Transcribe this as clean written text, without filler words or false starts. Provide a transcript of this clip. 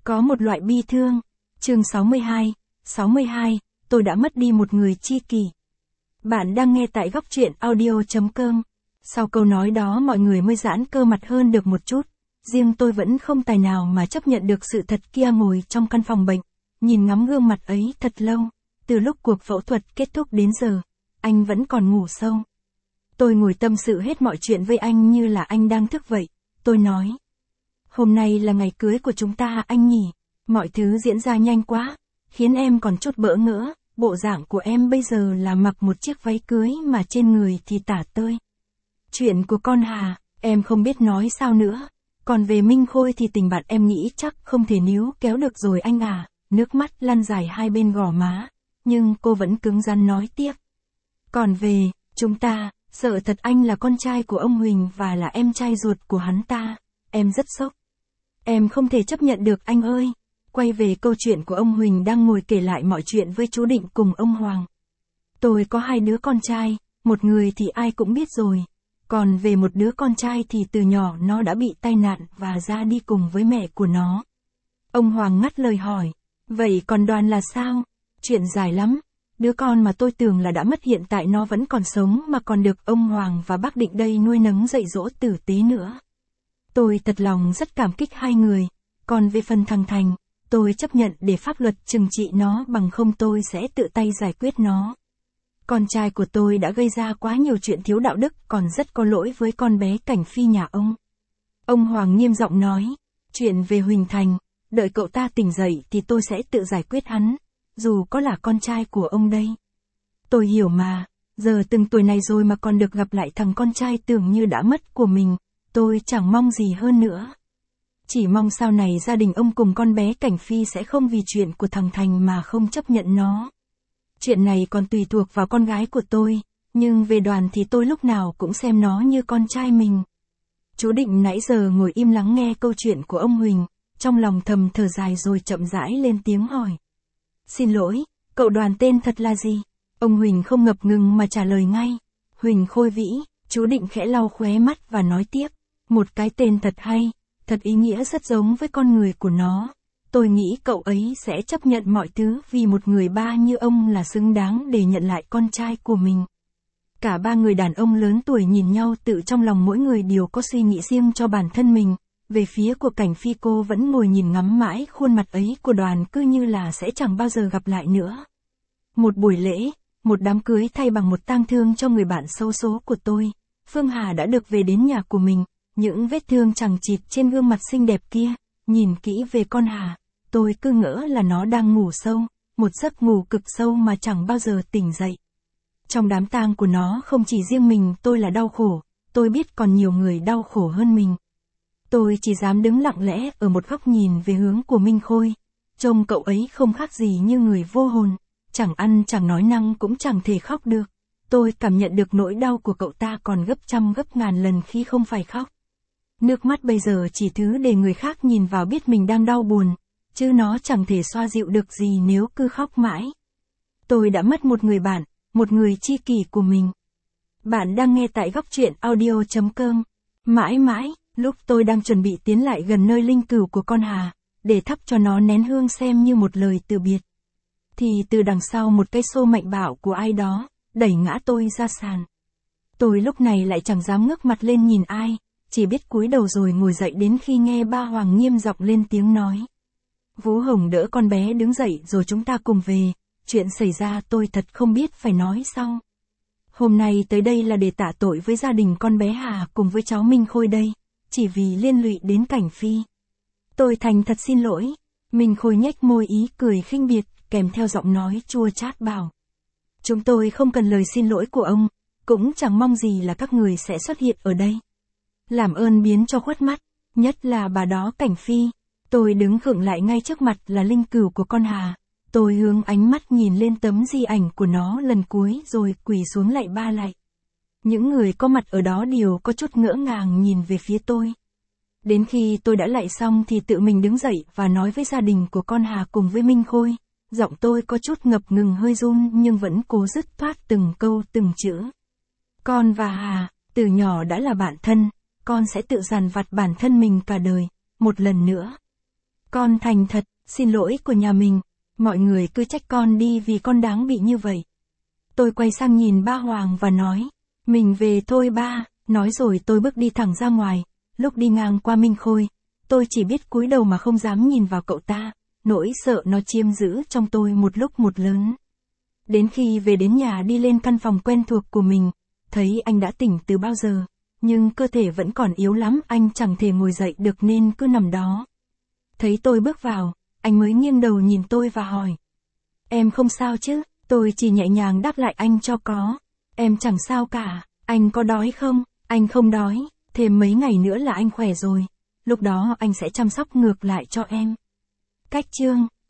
Có một loại bi thương. Chương 62, tôi đã mất đi một người tri kỷ. Bạn đang nghe tại góc truyện audio.com. Sau câu nói đó mọi người mới giãn cơ mặt hơn được một chút. Riêng tôi vẫn không tài nào mà chấp nhận được sự thật kia, ngồi trong căn phòng bệnh, nhìn ngắm gương mặt ấy thật lâu. Từ lúc cuộc phẫu thuật kết thúc đến giờ, anh vẫn còn ngủ sâu. Tôi ngồi tâm sự hết mọi chuyện với anh như là anh đang thức vậy. Tôi nói: hôm nay là ngày cưới của chúng ta anh nhỉ? Mọi thứ diễn ra nhanh quá, khiến em còn chút bỡ ngỡ. Bộ dạng của em bây giờ là mặc một chiếc váy cưới mà trên người thì tả tơi. Chuyện của con Hà, em không biết nói sao nữa. Còn về Minh Khôi thì tình bạn em nghĩ chắc không thể níu kéo được rồi anh à. Nước mắt lăn dài hai bên gò má, nhưng cô vẫn cứng rắn nói tiếp. Còn về chúng ta, sợ thật anh là con trai của ông Huỳnh và là em trai ruột của hắn ta. Em rất sốc. Em không thể chấp nhận được anh ơi. Quay về câu chuyện của ông Huỳnh đang ngồi kể lại mọi chuyện với chú Định cùng ông Hoàng. Tôi có hai đứa con trai, một người thì ai cũng biết rồi. Còn về một đứa con trai thì từ nhỏ nó đã bị tai nạn và ra đi cùng với mẹ của nó. Ông Hoàng ngắt lời hỏi: vậy còn Đoàn là sao? Chuyện dài lắm. Đứa con mà tôi tưởng là đã mất hiện tại nó vẫn còn sống mà còn được ông Hoàng và bác Định đây nuôi nấng dạy dỗ tử tế nữa. Tôi thật lòng rất cảm kích hai người. Còn về phần thằng Thành, tôi chấp nhận để pháp luật trừng trị nó, bằng không tôi sẽ tự tay giải quyết nó. Con trai của tôi đã gây ra quá nhiều chuyện thiếu đạo đức, còn rất có lỗi với con bé Cảnh Phi nhà ông. Ông Hoàng nghiêm giọng nói: chuyện về Huỳnh Thành, đợi cậu ta tỉnh dậy thì tôi sẽ tự giải quyết hắn, dù có là con trai của ông đây. Tôi hiểu mà, giờ từng tuổi này rồi mà còn được gặp lại thằng con trai tưởng như đã mất của mình, tôi chẳng mong gì hơn nữa. Chỉ mong sau này gia đình ông cùng con bé Cảnh Phi sẽ không vì chuyện của thằng Thành mà không chấp nhận nó. Chuyện này còn tùy thuộc vào con gái của tôi, nhưng về Đoàn thì tôi lúc nào cũng xem nó như con trai mình. Chú Định nãy giờ ngồi im lắng nghe câu chuyện của ông Huỳnh, trong lòng thầm thở dài rồi chậm rãi lên tiếng hỏi: xin lỗi, cậu Đoàn tên thật là gì? Ông Huỳnh không ngập ngừng mà trả lời ngay: Huỳnh Khôi Vĩ. Chú Định khẽ lau khóe mắt và nói tiếp: một cái tên thật hay, thật ý nghĩa, rất giống với con người của nó. Tôi nghĩ cậu ấy sẽ chấp nhận mọi thứ vì một người ba như ông là xứng đáng để nhận lại con trai của mình. Cả ba người đàn ông lớn tuổi nhìn nhau, tự trong lòng mỗi người đều có suy nghĩ riêng cho bản thân mình. Về phía của Cảnh Phi, cô vẫn ngồi nhìn ngắm mãi khuôn mặt ấy của Đoàn, cứ như là sẽ chẳng bao giờ gặp lại nữa. Một buổi lễ, một đám cưới thay bằng một tang thương cho người bạn xấu số của tôi. Phương Hà đã được về đến nhà của mình, những vết thương chằng chịt trên gương mặt xinh đẹp kia. Nhìn kỹ về con Hà, tôi cứ ngỡ là nó đang ngủ sâu, một giấc ngủ cực sâu mà chẳng bao giờ tỉnh dậy. Trong đám tang của nó không chỉ riêng mình tôi là đau khổ, tôi biết còn nhiều người đau khổ hơn mình. Tôi chỉ dám đứng lặng lẽ ở một góc nhìn về hướng của Minh Khôi. Trông cậu ấy không khác gì như người vô hồn, chẳng ăn chẳng nói năng cũng chẳng thể khóc được. Tôi cảm nhận được nỗi đau của cậu ta còn gấp trăm gấp ngàn lần khi không phải khóc. Nước mắt bây giờ chỉ thứ để người khác nhìn vào biết mình đang đau buồn, chứ nó chẳng thể xoa dịu được gì nếu cứ khóc mãi. Tôi đã mất một người bạn, một người tri kỷ của mình. Bạn đang nghe tại góc truyện audio.com. Mãi mãi, lúc tôi đang chuẩn bị tiến lại gần nơi linh cữu của con Hà, để thắp cho nó nén hương xem như một lời từ biệt, thì từ đằng sau một cái xô mạnh bạo của ai đó, đẩy ngã tôi ra sàn. Tôi lúc này lại chẳng dám ngước mặt lên nhìn ai, chỉ biết cúi đầu rồi ngồi dậy đến khi nghe ba Hoàng nghiêm giọng lên tiếng nói: Vũ Hồng đỡ con bé đứng dậy rồi chúng ta cùng về. Chuyện xảy ra tôi thật không biết phải nói sao. Hôm nay tới đây là để tạ tội với gia đình con bé Hà cùng với cháu Minh Khôi đây, chỉ vì liên lụy đến Cảnh Phi. Tôi thành thật xin lỗi. Minh Khôi nhếch môi ý cười khinh biệt, kèm theo giọng nói chua chát bảo: chúng tôi không cần lời xin lỗi của ông, cũng chẳng mong gì là các người sẽ xuất hiện ở đây. Làm ơn biến cho khuất mắt, nhất là bà đó Cảnh Phi. Tôi đứng khựng lại ngay trước mặt là linh cữu của con Hà. Tôi hướng ánh mắt nhìn lên tấm di ảnh của nó lần cuối rồi quỳ xuống lạy ba lạy. Những người có mặt ở đó đều có chút ngỡ ngàng nhìn về phía tôi. Đến khi tôi đã lạy xong thì tự mình đứng dậy và nói với gia đình của con Hà cùng với Minh Khôi. Giọng tôi có chút ngập ngừng hơi run nhưng vẫn cố dứt khoát từng câu từng chữ. Con và Hà, từ nhỏ đã là bạn thân, con sẽ tự dằn vặt bản thân mình cả đời, một lần nữa. Con thành thật, xin lỗi của nhà mình. Mọi người cứ trách con đi vì con đáng bị như vậy. Tôi quay sang nhìn ba Hoàng và nói. Mình về thôi ba. Nói rồi tôi bước đi thẳng ra ngoài. Lúc đi ngang qua Minh Khôi, tôi chỉ biết cúi đầu mà không dám nhìn vào cậu ta. Nỗi sợ nó chiếm giữ trong tôi một lúc một lớn. Đến khi về đến nhà đi lên căn phòng quen thuộc của mình, thấy anh đã tỉnh từ bao giờ, nhưng cơ thể vẫn còn yếu lắm, anh chẳng thể ngồi dậy được nên cứ nằm đó. Thấy tôi bước vào, anh mới nghiêng đầu nhìn tôi và hỏi. Em không sao chứ? Tôi chỉ nhẹ nhàng đáp lại anh cho có. Em chẳng sao cả, anh có đói không? Anh không đói, thêm mấy ngày nữa là anh khỏe rồi. Lúc đó anh sẽ chăm sóc ngược lại cho em. Cách chương